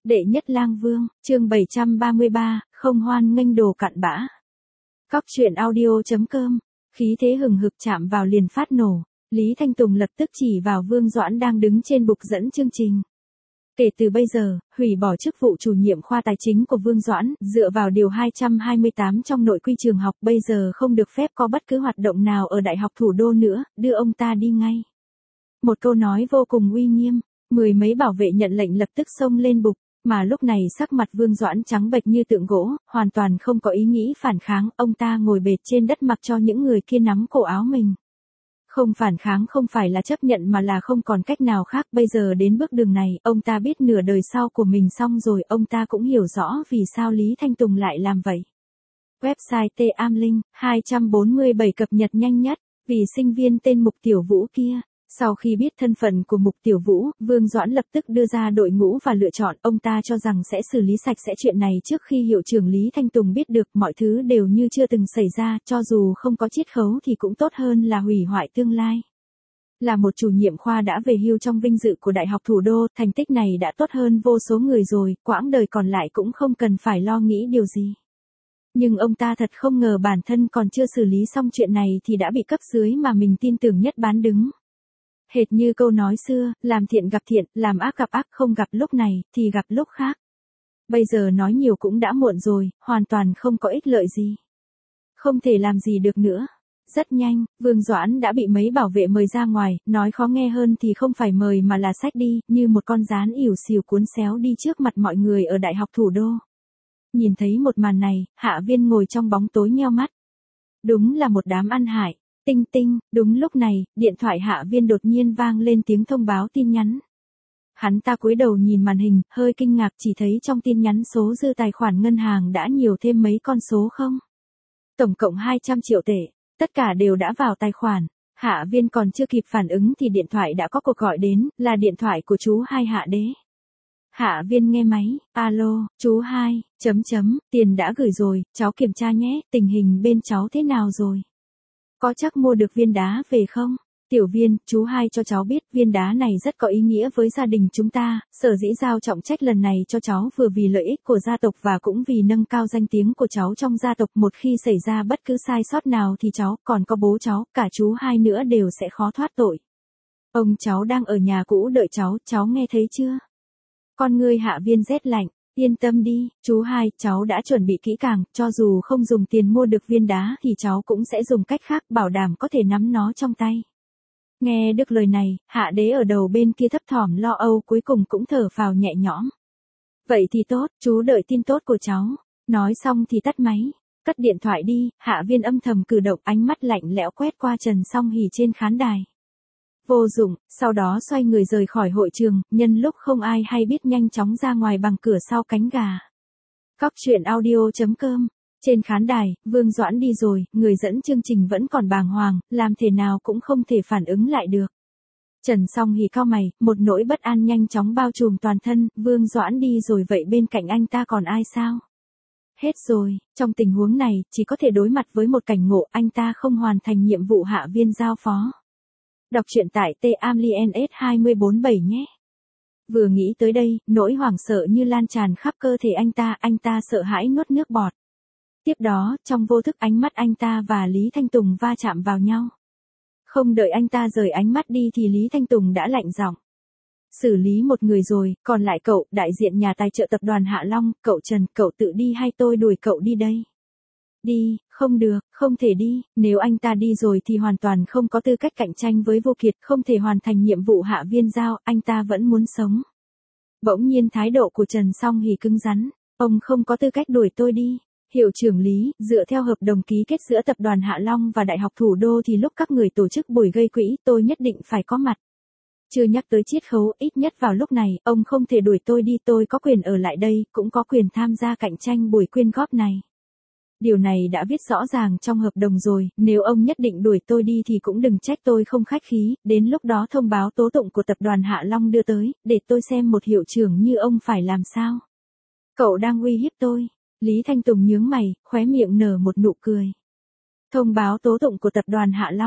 Đệ nhất lang vương, chương 733, không hoan nghênh đồ cặn bã. Cóc truyện audio.com, khí thế hừng hực chạm vào liền phát nổ, Lý Thanh Tùng lập tức chỉ vào Vương Doãn đang đứng trên bục dẫn chương trình. Kể từ bây giờ, hủy bỏ chức vụ chủ nhiệm khoa tài chính của Vương Doãn, dựa vào điều 228 trong nội quy trường học bây giờ không được phép có bất cứ hoạt động nào ở Đại học Thủ đô nữa, đưa ông ta đi ngay. Một câu nói vô cùng uy nghiêm, mười mấy bảo vệ nhận lệnh lập tức xông lên bục. Mà lúc này sắc mặt Vương Doãn trắng bệch như tượng gỗ, hoàn toàn không có ý nghĩ phản kháng, ông ta ngồi bệt trên đất mặc cho những người kia nắm cổ áo mình. Không phản kháng không phải là chấp nhận mà là không còn cách nào khác, bây giờ đến bước đường này, ông ta biết nửa đời sau của mình xong rồi, ông ta cũng hiểu rõ vì sao Lý Thanh Tùng lại làm vậy. Website T-Am-Linh, 247 cập nhật nhanh nhất, vì sinh viên tên Mục Tiểu Vũ kia. Sau khi biết thân phận của Mục Tiểu Vũ, Vương Doãn lập tức đưa ra đội ngũ và lựa chọn, ông ta cho rằng sẽ xử lý sạch sẽ chuyện này trước khi hiệu trưởng Lý Thanh Tùng biết được, mọi thứ đều như chưa từng xảy ra, cho dù không có chiết khấu thì cũng tốt hơn là hủy hoại tương lai. Là một chủ nhiệm khoa đã về hưu trong vinh dự của Đại học Thủ đô, thành tích này đã tốt hơn vô số người rồi, quãng đời còn lại cũng không cần phải lo nghĩ điều gì. Nhưng ông ta thật không ngờ bản thân còn chưa xử lý xong chuyện này thì đã bị cấp dưới mà mình tin tưởng nhất bán đứng. Hệt như câu nói xưa, làm thiện gặp thiện, làm ác gặp ác, không gặp lúc này, thì gặp lúc khác. Bây giờ nói nhiều cũng đã muộn rồi, hoàn toàn không có ích lợi gì. Không thể làm gì được nữa. Rất nhanh, Vương Doãn đã bị mấy bảo vệ mời ra ngoài, nói khó nghe hơn thì không phải mời mà là xách đi, như một con gián ỉu xìu cuốn xéo đi trước mặt mọi người ở Đại học Thủ đô. Nhìn thấy một màn này, Hạ Viên ngồi trong bóng tối nheo mắt. Đúng là một đám ăn hại. Tinh tinh, đúng lúc này, điện thoại Hạ Viên đột nhiên vang lên tiếng thông báo tin nhắn. Hắn ta cúi đầu nhìn màn hình, hơi kinh ngạc chỉ thấy trong tin nhắn số dư tài khoản ngân hàng đã nhiều thêm mấy con số không. Tổng cộng 200 triệu tệ, tất cả đều đã vào tài khoản. Hạ Viên còn chưa kịp phản ứng thì điện thoại đã có cuộc gọi đến, là điện thoại của chú Hai Hạ Đế. Hạ Viên nghe máy, alo, chú Hai, tiền đã gửi rồi, cháu kiểm tra nhé, tình hình bên cháu thế nào rồi? Có chắc mua được viên đá về không? Tiểu Viên, chú Hai cho cháu biết viên đá này rất có ý nghĩa với gia đình chúng ta, sở dĩ giao trọng trách lần này cho cháu vừa vì lợi ích của gia tộc và cũng vì nâng cao danh tiếng của cháu trong gia tộc, một khi xảy ra bất cứ sai sót nào thì cháu, còn có bố cháu, cả chú Hai nữa đều sẽ khó thoát tội. Ông cháu đang ở nhà cũ đợi cháu nghe thấy chưa? Con ngươi Hạ Viên rét lạnh. Yên tâm đi, chú Hai, cháu đã chuẩn bị kỹ càng, cho dù không dùng tiền mua được viên đá thì cháu cũng sẽ dùng cách khác bảo đảm có thể nắm nó trong tay. Nghe được lời này, Hạ Đế ở đầu bên kia thấp thỏm lo âu cuối cùng cũng thở phào nhẹ nhõm. Vậy thì tốt, chú đợi tin tốt của cháu. Nói xong thì tắt máy, cất điện thoại đi, Hạ Viên âm thầm cử động, ánh mắt lạnh lẽo quét qua Trần Song Hỉ trên khán đài. Vô dụng, sau đó xoay người rời khỏi hội trường, nhân lúc không ai hay biết nhanh chóng ra ngoài bằng cửa sau cánh gà. Cóc truyện audio.com. Trên khán đài, Vương Doãn đi rồi, người dẫn chương trình vẫn còn bàng hoàng, làm thế nào cũng không thể phản ứng lại được. Trần Song Hỉ cau mày, một nỗi bất an nhanh chóng bao trùm toàn thân, Vương Doãn đi rồi vậy bên cạnh anh ta còn ai sao? Hết rồi, trong tình huống này, chỉ có thể đối mặt với một cảnh ngộ, anh ta không hoàn thành nhiệm vụ Hạ Viên giao phó. Đọc truyện tại T-Am-Li-N-S 247 nhé. Vừa nghĩ tới đây, nỗi hoảng sợ như lan tràn khắp cơ thể anh ta sợ hãi nuốt nước bọt. Tiếp đó, trong vô thức ánh mắt anh ta và Lý Thanh Tùng va chạm vào nhau. Không đợi anh ta rời ánh mắt đi thì Lý Thanh Tùng đã lạnh giọng. Xử lý một người rồi, còn lại cậu, đại diện nhà tài trợ tập đoàn Hạ Long, cậu Trần, cậu tự đi hay tôi đuổi cậu đi đây? Đi, không được, không thể đi, nếu anh ta đi rồi thì hoàn toàn không có tư cách cạnh tranh với Vô Kiệt, không thể hoàn thành nhiệm vụ Hạ Viên giao, anh ta vẫn muốn sống. Bỗng nhiên thái độ của Trần Song Hỉ cứng rắn, ông không có tư cách đuổi tôi đi. Hiệu trưởng Lý, dựa theo hợp đồng ký kết giữa tập đoàn Hạ Long và Đại học Thủ đô thì lúc các người tổ chức buổi gây quỹ, tôi nhất định phải có mặt. Chưa nhắc tới chiết khấu, ít nhất vào lúc này, ông không thể đuổi tôi đi, tôi có quyền ở lại đây, cũng có quyền tham gia cạnh tranh buổi quyên góp này. Điều này đã viết rõ ràng trong hợp đồng rồi, nếu ông nhất định đuổi tôi đi thì cũng đừng trách tôi không khách khí, đến lúc đó thông báo tố tụng của tập đoàn Hạ Long đưa tới, để tôi xem một hiệu trưởng như ông phải làm sao. Cậu đang uy hiếp tôi. Lý Thanh Tùng nhướng mày, khóe miệng nở một nụ cười. Thông báo tố tụng của tập đoàn Hạ Long.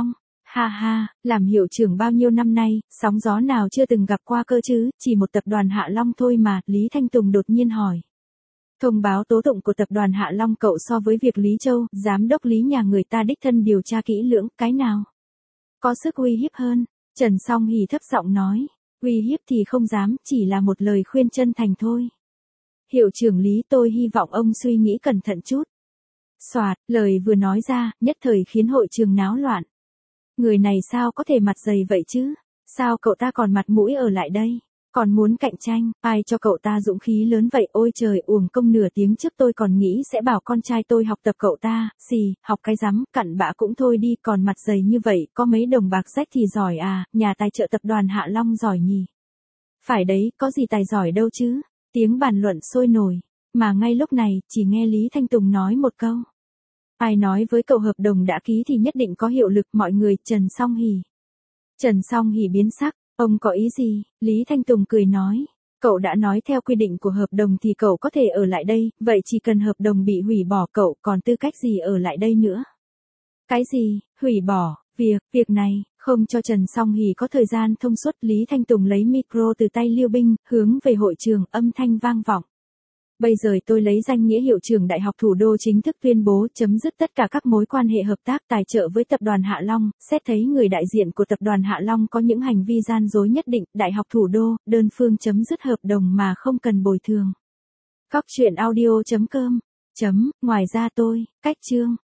Ha ha, làm hiệu trưởng bao nhiêu năm nay, sóng gió nào chưa từng gặp qua cơ chứ, chỉ một tập đoàn Hạ Long thôi mà, Lý Thanh Tùng đột nhiên hỏi. Thông báo tố tụng của tập đoàn Hạ Long cậu so với việc Lý Châu, giám đốc Lý nhà người ta đích thân điều tra kỹ lưỡng, cái nào có sức uy hiếp hơn? Trần Song Hỷ thấp giọng nói, uy hiếp thì không dám, chỉ là một lời khuyên chân thành thôi. Hiệu trưởng Lý, tôi hy vọng ông suy nghĩ cẩn thận chút. Soạt, lời vừa nói ra, nhất thời khiến hội trường náo loạn. Người này sao có thể mặt dày vậy chứ? Sao cậu ta còn mặt mũi ở lại đây? Còn muốn cạnh tranh, ai cho cậu ta dũng khí lớn vậy? Ôi trời, uổng công nửa tiếng trước tôi còn nghĩ sẽ bảo con trai tôi học tập cậu ta, xì, học cái rắm, cặn bã cũng thôi đi, còn mặt dày như vậy, có mấy đồng bạc rách thì giỏi à, nhà tài trợ tập đoàn Hạ Long giỏi nhỉ? Phải đấy, có gì tài giỏi đâu chứ? Tiếng bàn luận sôi nổi, mà ngay lúc này, chỉ nghe Lý Thanh Tùng nói một câu. Ai nói với cậu hợp đồng đã ký thì nhất định có hiệu lực, mọi người, Trần Song Hỷ. Trần Song Hỷ biến sắc, ông có ý gì? Lý Thanh Tùng cười nói, cậu đã nói theo quy định của hợp đồng thì cậu có thể ở lại đây, vậy chỉ cần hợp đồng bị hủy bỏ cậu còn tư cách gì ở lại đây nữa? Cái gì, hủy bỏ, việc này, không cho Trần Song Hỷ có thời gian thông suốt, Lý Thanh Tùng lấy micro từ tay Liêu Binh, hướng về hội trường, âm thanh vang vọng. Bây giờ tôi lấy danh nghĩa hiệu trưởng Đại học Thủ đô chính thức tuyên bố chấm dứt tất cả các mối quan hệ hợp tác tài trợ với tập đoàn Hạ Long, xét thấy người đại diện của tập đoàn Hạ Long có những hành vi gian dối nhất định, Đại học Thủ đô, đơn phương chấm dứt hợp đồng mà không cần bồi thường. Cóc truyện audio.com. Ngoài ra tôi, cách chương